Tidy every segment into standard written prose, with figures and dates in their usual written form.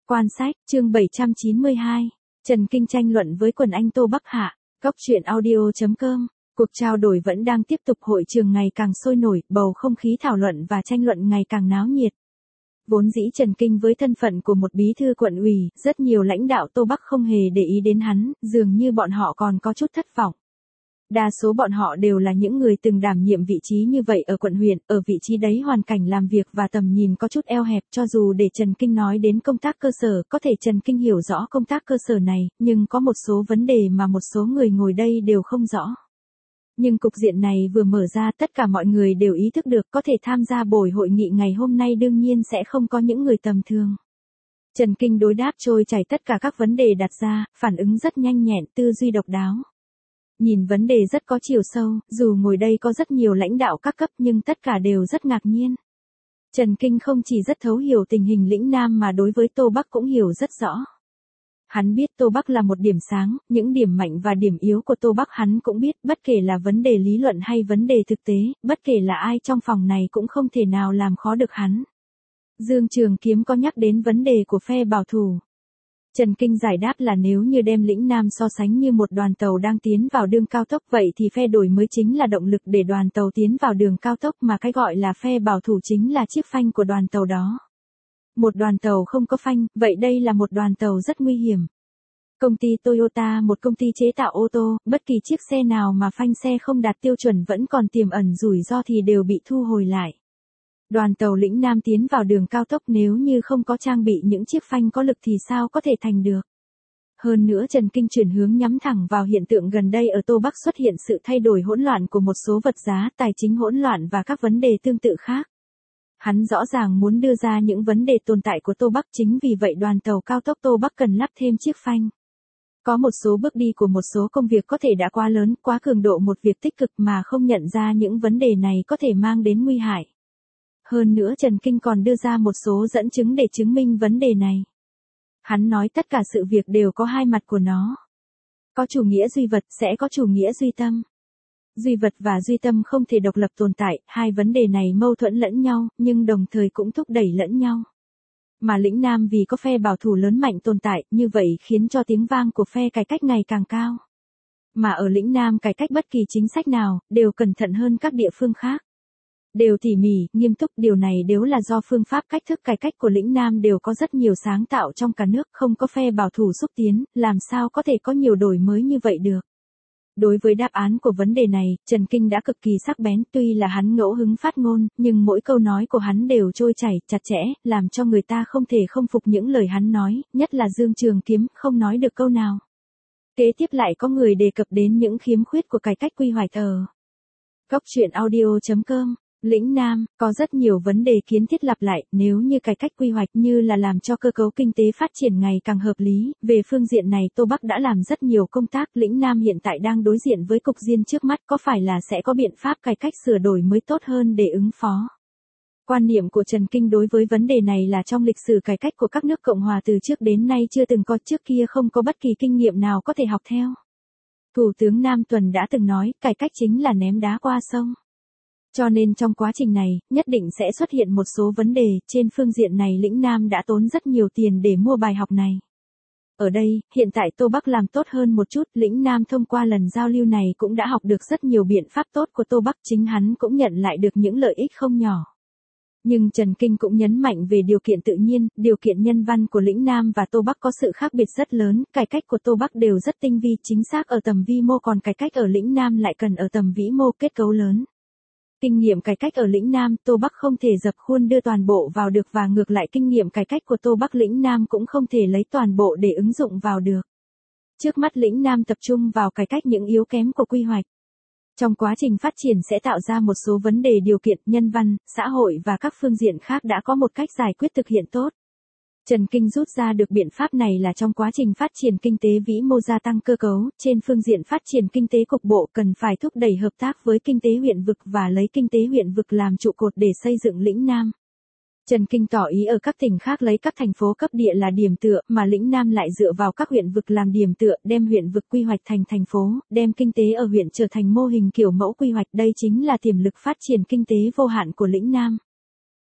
Quan sách, chương 792. Trần Kinh tranh luận với quần anh Tô Bắc Hạ. Góc truyện audio.com. Cuộc trao đổi vẫn đang tiếp tục, hội trường ngày càng sôi nổi, bầu không khí thảo luận và tranh luận ngày càng náo nhiệt. Vốn dĩ Trần Kinh với thân phận của một bí thư quận ủy, rất nhiều lãnh đạo Tô Bắc không hề để ý đến hắn, dường như bọn họ còn có chút thất vọng. Đa số bọn họ đều là những người từng đảm nhiệm vị trí như vậy ở quận huyện, ở vị trí đấy hoàn cảnh làm việc và tầm nhìn có chút eo hẹp, cho dù để Trần Kinh nói đến công tác cơ sở, có thể Trần Kinh hiểu rõ công tác cơ sở này, nhưng có một số vấn đề mà một số người ngồi đây đều không rõ. Nhưng cục diện này vừa mở ra, tất cả mọi người đều ý thức được có thể tham gia buổi hội nghị ngày hôm nay đương nhiên sẽ không có những người tầm thường. Trần Kinh đối đáp trôi chảy tất cả các vấn đề đặt ra, phản ứng rất nhanh nhẹn, tư duy độc đáo. Nhìn vấn đề rất có chiều sâu, dù ngồi đây có rất nhiều lãnh đạo các cấp nhưng tất cả đều rất ngạc nhiên. Trần Kinh không chỉ rất thấu hiểu tình hình lĩnh Nam mà đối với Tô Bắc cũng hiểu rất rõ. Hắn biết Tô Bắc là một điểm sáng, những điểm mạnh và điểm yếu của Tô Bắc hắn cũng biết, bất kể là vấn đề lý luận hay vấn đề thực tế, bất kể là ai trong phòng này cũng không thể nào làm khó được hắn. Dương Trường Kiếm có nhắc đến vấn đề của phe bảo thủ. Trần Kinh giải đáp là nếu như đem lĩnh Nam so sánh như một đoàn tàu đang tiến vào đường cao tốc, vậy thì phe đổi mới chính là động lực để đoàn tàu tiến vào đường cao tốc, mà cái gọi là phe bảo thủ chính là chiếc phanh của đoàn tàu đó. Một đoàn tàu không có phanh, vậy đây là một đoàn tàu rất nguy hiểm. Công ty Toyota, một công ty chế tạo ô tô, bất kỳ chiếc xe nào mà phanh xe không đạt tiêu chuẩn vẫn còn tiềm ẩn rủi ro thì đều bị thu hồi lại. Đoàn tàu lĩnh Nam tiến vào đường cao tốc nếu như không có trang bị những chiếc phanh có lực thì sao có thể thành được. Hơn nữa Trần Kinh chuyển hướng nhắm thẳng vào hiện tượng gần đây ở Tô Bắc xuất hiện sự thay đổi hỗn loạn của một số vật giá, tài chính hỗn loạn và các vấn đề tương tự khác. Hắn rõ ràng muốn đưa ra những vấn đề tồn tại của Tô Bắc, chính vì vậy đoàn tàu cao tốc Tô Bắc cần lắp thêm chiếc phanh. Có một số bước đi của một số công việc có thể đã quá lớn, quá cường độ một việc tích cực mà không nhận ra những vấn đề này có thể mang đến nguy hại. Hơn nữa Trần Kinh còn đưa ra một số dẫn chứng để chứng minh vấn đề này. Hắn nói tất cả sự việc đều có hai mặt của nó. Có chủ nghĩa duy vật, sẽ có chủ nghĩa duy tâm. Duy vật và duy tâm không thể độc lập tồn tại, hai vấn đề này mâu thuẫn lẫn nhau, nhưng đồng thời cũng thúc đẩy lẫn nhau. Mà lĩnh Nam vì có phe bảo thủ lớn mạnh tồn tại, như vậy khiến cho tiếng vang của phe cải cách ngày càng cao. Mà ở lĩnh Nam cải cách bất kỳ chính sách nào, đều cẩn thận hơn các địa phương khác. Đều tỉ mỉ, nghiêm túc, điều này đều là do phương pháp cách thức cải cách của lĩnh Nam đều có rất nhiều sáng tạo trong cả nước, không có phe bảo thủ xúc tiến, làm sao có thể có nhiều đổi mới như vậy được. Đối với đáp án của vấn đề này, Trần Kinh đã cực kỳ sắc bén, tuy là hắn ngẫu hứng phát ngôn, nhưng mỗi câu nói của hắn đều trôi chảy, chặt chẽ, làm cho người ta không thể không phục những lời hắn nói, nhất là Dương Trường Kiếm, không nói được câu nào. Kế tiếp lại có người đề cập đến những khiếm khuyết của cải cách quy hoạch ở góc truyện audio.com. Lĩnh Nam, có rất nhiều vấn đề kiến thiết lặp lại, nếu như cải cách quy hoạch như là làm cho cơ cấu kinh tế phát triển ngày càng hợp lý, về phương diện này Tô Bắc đã làm rất nhiều công tác, lĩnh Nam hiện tại đang đối diện với cục diện trước mắt, có phải là sẽ có biện pháp cải cách sửa đổi mới tốt hơn để ứng phó. Quan niệm của Trần Kinh đối với vấn đề này là trong lịch sử cải cách của các nước Cộng hòa từ trước đến nay chưa từng có, trước kia không có bất kỳ kinh nghiệm nào có thể học theo. Thủ tướng Nam Tuần đã từng nói, cải cách chính là ném đá qua sông. Cho nên trong quá trình này, nhất định sẽ xuất hiện một số vấn đề, trên phương diện này lĩnh Nam đã tốn rất nhiều tiền để mua bài học này. Ở đây, hiện tại Tô Bắc làm tốt hơn một chút, lĩnh Nam thông qua lần giao lưu này cũng đã học được rất nhiều biện pháp tốt của Tô Bắc, chính hắn cũng nhận lại được những lợi ích không nhỏ. Nhưng Trần Kinh cũng nhấn mạnh về điều kiện tự nhiên, điều kiện nhân văn của lĩnh Nam và Tô Bắc có sự khác biệt rất lớn, cải cách của Tô Bắc đều rất tinh vi, chính xác ở tầm vi mô, còn cải cách ở lĩnh Nam lại cần ở tầm vĩ mô, kết cấu lớn. Kinh nghiệm cải cách ở lĩnh Nam, Tô Bắc không thể dập khuôn đưa toàn bộ vào được và ngược lại kinh nghiệm cải cách của Tô Bắc lĩnh Nam cũng không thể lấy toàn bộ để ứng dụng vào được. Trước mắt lĩnh Nam tập trung vào cải cách những yếu kém của quy hoạch. Trong quá trình phát triển sẽ tạo ra một số vấn đề điều kiện nhân văn, xã hội và các phương diện khác đã có một cách giải quyết thực hiện tốt. Trần Kinh rút ra được biện pháp này là trong quá trình phát triển kinh tế vĩ mô gia tăng cơ cấu, trên phương diện phát triển kinh tế cục bộ cần phải thúc đẩy hợp tác với kinh tế huyện vực và lấy kinh tế huyện vực làm trụ cột để xây dựng lĩnh Nam. Trần Kinh tỏ ý ở các tỉnh khác lấy các thành phố cấp địa là điểm tựa, mà lĩnh Nam lại dựa vào các huyện vực làm điểm tựa, đem huyện vực quy hoạch thành thành phố, đem kinh tế ở huyện trở thành mô hình kiểu mẫu quy hoạch, đây chính là tiềm lực phát triển kinh tế vô hạn của lĩnh Nam.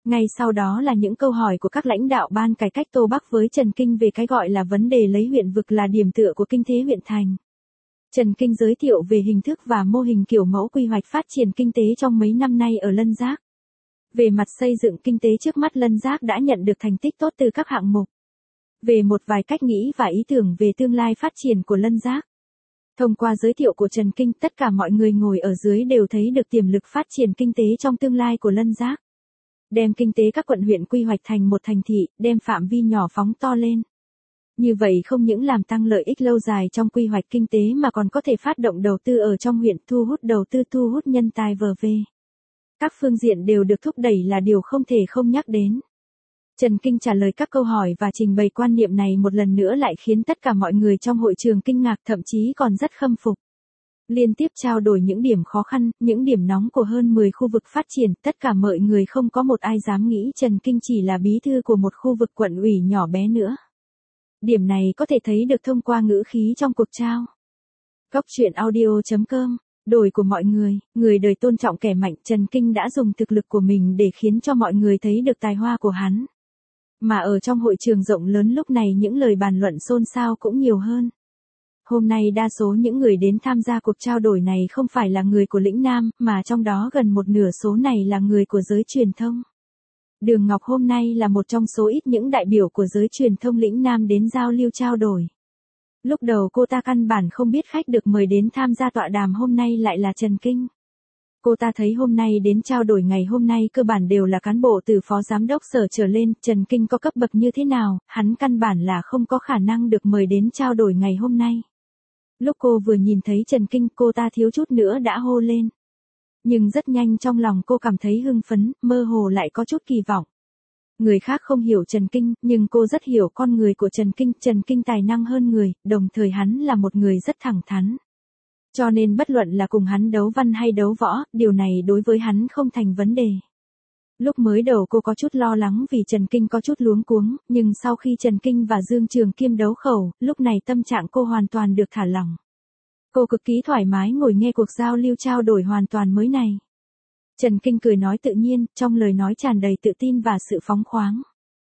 Ngay sau đó là những câu hỏi của các lãnh đạo ban cải cách Tô Bắc với Trần Kinh về cái gọi là vấn đề lấy huyện vực là điểm tựa của kinh tế huyện thành. Trần Kinh giới thiệu về hình thức và mô hình kiểu mẫu quy hoạch phát triển kinh tế trong mấy năm nay ở Lân Giác. Về mặt xây dựng kinh tế trước mắt Lân Giác đã nhận được thành tích tốt từ các hạng mục. Về một vài cách nghĩ và ý tưởng về tương lai phát triển của Lân Giác. Thông qua giới thiệu của Trần Kinh, tất cả mọi người ngồi ở dưới đều thấy được tiềm lực phát triển kinh tế trong tương lai của Lân Giác. Đem kinh tế các quận huyện quy hoạch thành một thành thị, đem phạm vi nhỏ phóng to lên. Như vậy không những làm tăng lợi ích lâu dài trong quy hoạch kinh tế mà còn có thể phát động đầu tư ở trong huyện, thu hút đầu tư, thu hút nhân tài v.v. Các phương diện đều được thúc đẩy là điều không thể không nhắc đến. Trần Kinh trả lời các câu hỏi và trình bày quan niệm này một lần nữa lại khiến tất cả mọi người trong hội trường kinh ngạc, thậm chí còn rất khâm phục. Liên tiếp trao đổi những điểm khó khăn, những điểm nóng của hơn 10 khu vực phát triển, tất cả mọi người không có một ai dám nghĩ Trần Kinh chỉ là bí thư của một khu vực quận ủy nhỏ bé nữa. Điểm này có thể thấy được thông qua ngữ khí trong cuộc trao. Góc truyện audio.com. Đổi của mọi người đời tôn trọng kẻ mạnh, Trần Kinh đã dùng thực lực của mình để khiến cho mọi người thấy được tài hoa của hắn. Mà ở trong hội trường rộng lớn lúc này những lời bàn luận xôn xao cũng nhiều hơn. Hôm nay đa số những người đến tham gia cuộc trao đổi này không phải là người của lĩnh Nam, mà trong đó gần một nửa số này là người của giới truyền thông. Đường Ngọc hôm nay là một trong số ít những đại biểu của giới truyền thông lĩnh Nam đến giao lưu trao đổi. Lúc đầu cô ta căn bản không biết khách được mời đến tham gia tọa đàm hôm nay lại là Trần Kinh. Cô ta thấy hôm nay đến trao đổi ngày hôm nay cơ bản đều là cán bộ từ phó giám đốc sở trở lên, Trần Kinh có cấp bậc như thế nào, hắn căn bản là không có khả năng được mời đến trao đổi ngày hôm nay. Lúc cô vừa nhìn thấy Trần Kinh, cô ta thiếu chút nữa đã hô lên. Nhưng rất nhanh trong lòng cô cảm thấy hưng phấn, mơ hồ lại có chút kỳ vọng. Người khác không hiểu Trần Kinh, nhưng cô rất hiểu con người của Trần Kinh. Trần Kinh tài năng hơn người, đồng thời hắn là một người rất thẳng thắn. Cho nên bất luận là cùng hắn đấu văn hay đấu võ, điều này đối với hắn không thành vấn đề. Lúc mới đầu cô có chút lo lắng vì Trần Kinh có chút luống cuống, nhưng sau khi Trần Kinh và Dương Trường Kiêm đấu khẩu, lúc này tâm trạng cô hoàn toàn được thả lỏng. Cô cực kỳ thoải mái ngồi nghe cuộc giao lưu trao đổi hoàn toàn mới này. Trần Kinh cười nói tự nhiên, trong lời nói tràn đầy tự tin và sự phóng khoáng.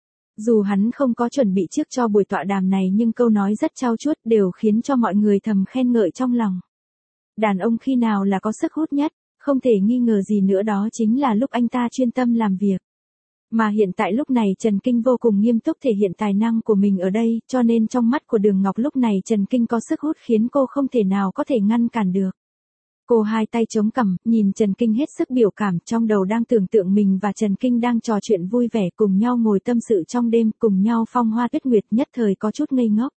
Dù hắn không có chuẩn bị trước cho buổi tọa đàm này nhưng câu nói rất trau chuốt đều khiến cho mọi người thầm khen ngợi trong lòng. Đàn ông khi nào là có sức hút nhất, không thể nghi ngờ gì nữa đó chính là lúc anh ta chuyên tâm làm việc. Mà hiện tại lúc này Trần Kinh vô cùng nghiêm túc thể hiện tài năng của mình ở đây, cho nên trong mắt của Đường Ngọc lúc này Trần Kinh có sức hút khiến cô không thể nào có thể ngăn cản được. Cô hai tay chống cằm, nhìn Trần Kinh hết sức biểu cảm, trong đầu đang tưởng tượng mình và Trần Kinh đang trò chuyện vui vẻ cùng nhau ngồi tâm sự trong đêm, cùng nhau phong hoa tuyết nguyệt, nhất thời có chút ngây ngốc.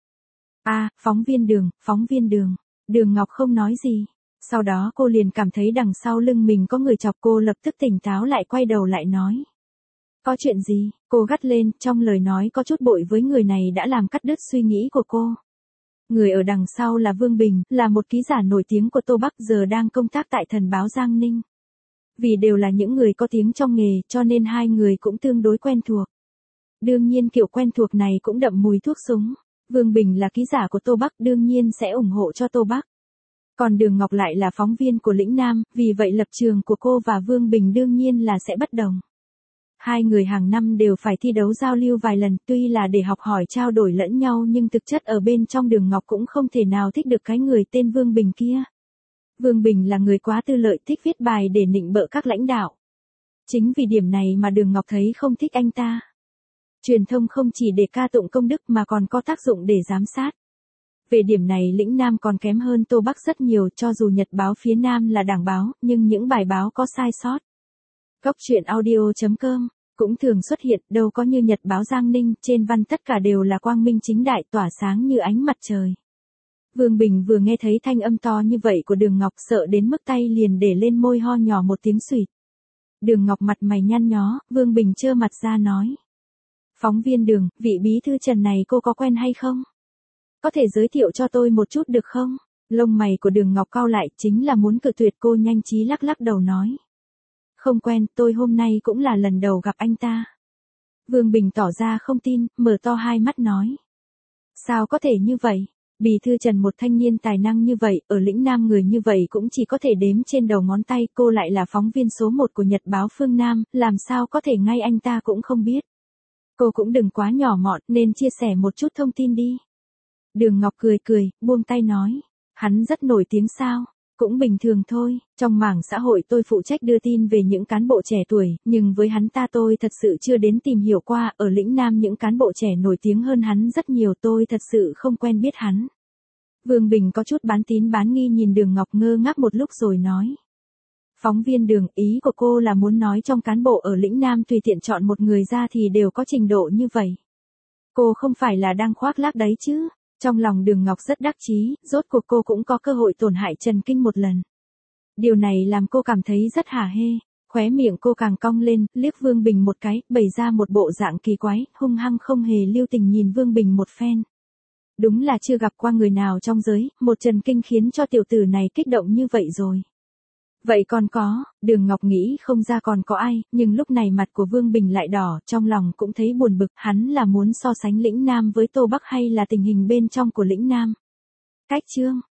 Phóng viên Đường. Đường Ngọc không nói gì. Sau đó cô liền cảm thấy đằng sau lưng mình có người chọc cô, lập tức tỉnh táo lại quay đầu lại nói. Có chuyện gì? Cô gắt lên, trong lời nói có chút bội với người này đã làm cắt đứt suy nghĩ của cô. Người ở đằng sau là Vương Bình, là một ký giả nổi tiếng của Tô Bắc, giờ đang công tác tại Thần báo Giang Ninh. Vì đều là những người có tiếng trong nghề cho nên hai người cũng tương đối quen thuộc. Đương nhiên kiểu quen thuộc này cũng đậm mùi thuốc súng. Vương Bình là ký giả của Tô Bắc đương nhiên sẽ ủng hộ cho Tô Bắc. Còn Đường Ngọc lại là phóng viên của lĩnh Nam, vì vậy lập trường của cô và Vương Bình đương nhiên là sẽ bất đồng. Hai người hàng năm đều phải thi đấu giao lưu vài lần, tuy là để học hỏi trao đổi lẫn nhau nhưng thực chất ở bên trong Đường Ngọc cũng không thể nào thích được cái người tên Vương Bình kia. Vương Bình là người quá tư lợi, thích viết bài để nịnh bợ các lãnh đạo. Chính vì điểm này mà Đường Ngọc thấy không thích anh ta. Truyền thông không chỉ để ca tụng công đức mà còn có tác dụng để giám sát. Về điểm này lĩnh Nam còn kém hơn Tô Bắc rất nhiều, cho dù Nhật báo phía Nam là đảng báo, nhưng những bài báo có sai sót. Góc truyện audio.com cũng thường xuất hiện, đâu có như Nhật báo Giang Ninh, trên văn tất cả đều là quang minh chính đại, tỏa sáng như ánh mặt trời. Vương Bình vừa nghe thấy thanh âm to như vậy của Đường Ngọc sợ đến mức tay liền để lên môi ho nhỏ một tiếng xuỵt. Đường Ngọc mặt mày nhăn nhó, Vương Bình trơ mặt ra nói. Phóng viên Đường, vị bí thư Trần này cô có quen hay không? Có thể giới thiệu cho tôi một chút được không? Lông mày của Đường Ngọc cau lại, chính là muốn cự tuyệt, cô nhanh trí lắc lắc đầu nói. Không quen, tôi hôm nay cũng là lần đầu gặp anh ta. Vương Bình tỏ ra không tin, mở to hai mắt nói. Sao có thể như vậy? Bí thư Trần một thanh niên tài năng như vậy, ở lĩnh Nam người như vậy cũng chỉ có thể đếm trên đầu ngón tay, cô lại là phóng viên số 1 của Nhật báo Phương Nam, làm sao có thể ngay anh ta cũng không biết. Cô cũng đừng quá nhỏ mọn, nên chia sẻ một chút thông tin đi. Đường Ngọc cười cười, buông tay nói. Hắn rất nổi tiếng sao? Cũng bình thường thôi, trong mảng xã hội tôi phụ trách đưa tin về những cán bộ trẻ tuổi, nhưng với hắn ta tôi thật sự chưa đến tìm hiểu qua, ở lĩnh Nam những cán bộ trẻ nổi tiếng hơn hắn rất nhiều, tôi thật sự không quen biết hắn. Vương Bình có chút bán tín bán nghi nhìn Đường Ngọc ngơ ngác một lúc rồi nói. Phóng viên Đường, ý của cô là muốn nói trong cán bộ ở lĩnh Nam tùy tiện chọn một người ra thì đều có trình độ như vậy. Cô không phải là đang khoác lác đấy chứ? Trong lòng Đường Ngọc rất đắc chí, rốt cuộc cô cũng có cơ hội tổn hại Trần Kinh một lần. Điều này làm cô cảm thấy rất hả hê, khóe miệng cô càng cong lên, liếc Vương Bình một cái, bày ra một bộ dạng kỳ quái, hung hăng không hề lưu tình nhìn Vương Bình một phen. Đúng là chưa gặp qua người nào trong giới, một Trần Kinh khiến cho tiểu tử này kích động như vậy rồi. Vậy còn có, Đường Ngọc nghĩ không ra còn có ai, nhưng lúc này mặt của Vương Bình lại đỏ, trong lòng cũng thấy buồn bực, hắn là muốn so sánh lĩnh Nam với Tô Bắc hay là tình hình bên trong của lĩnh Nam. Cách chương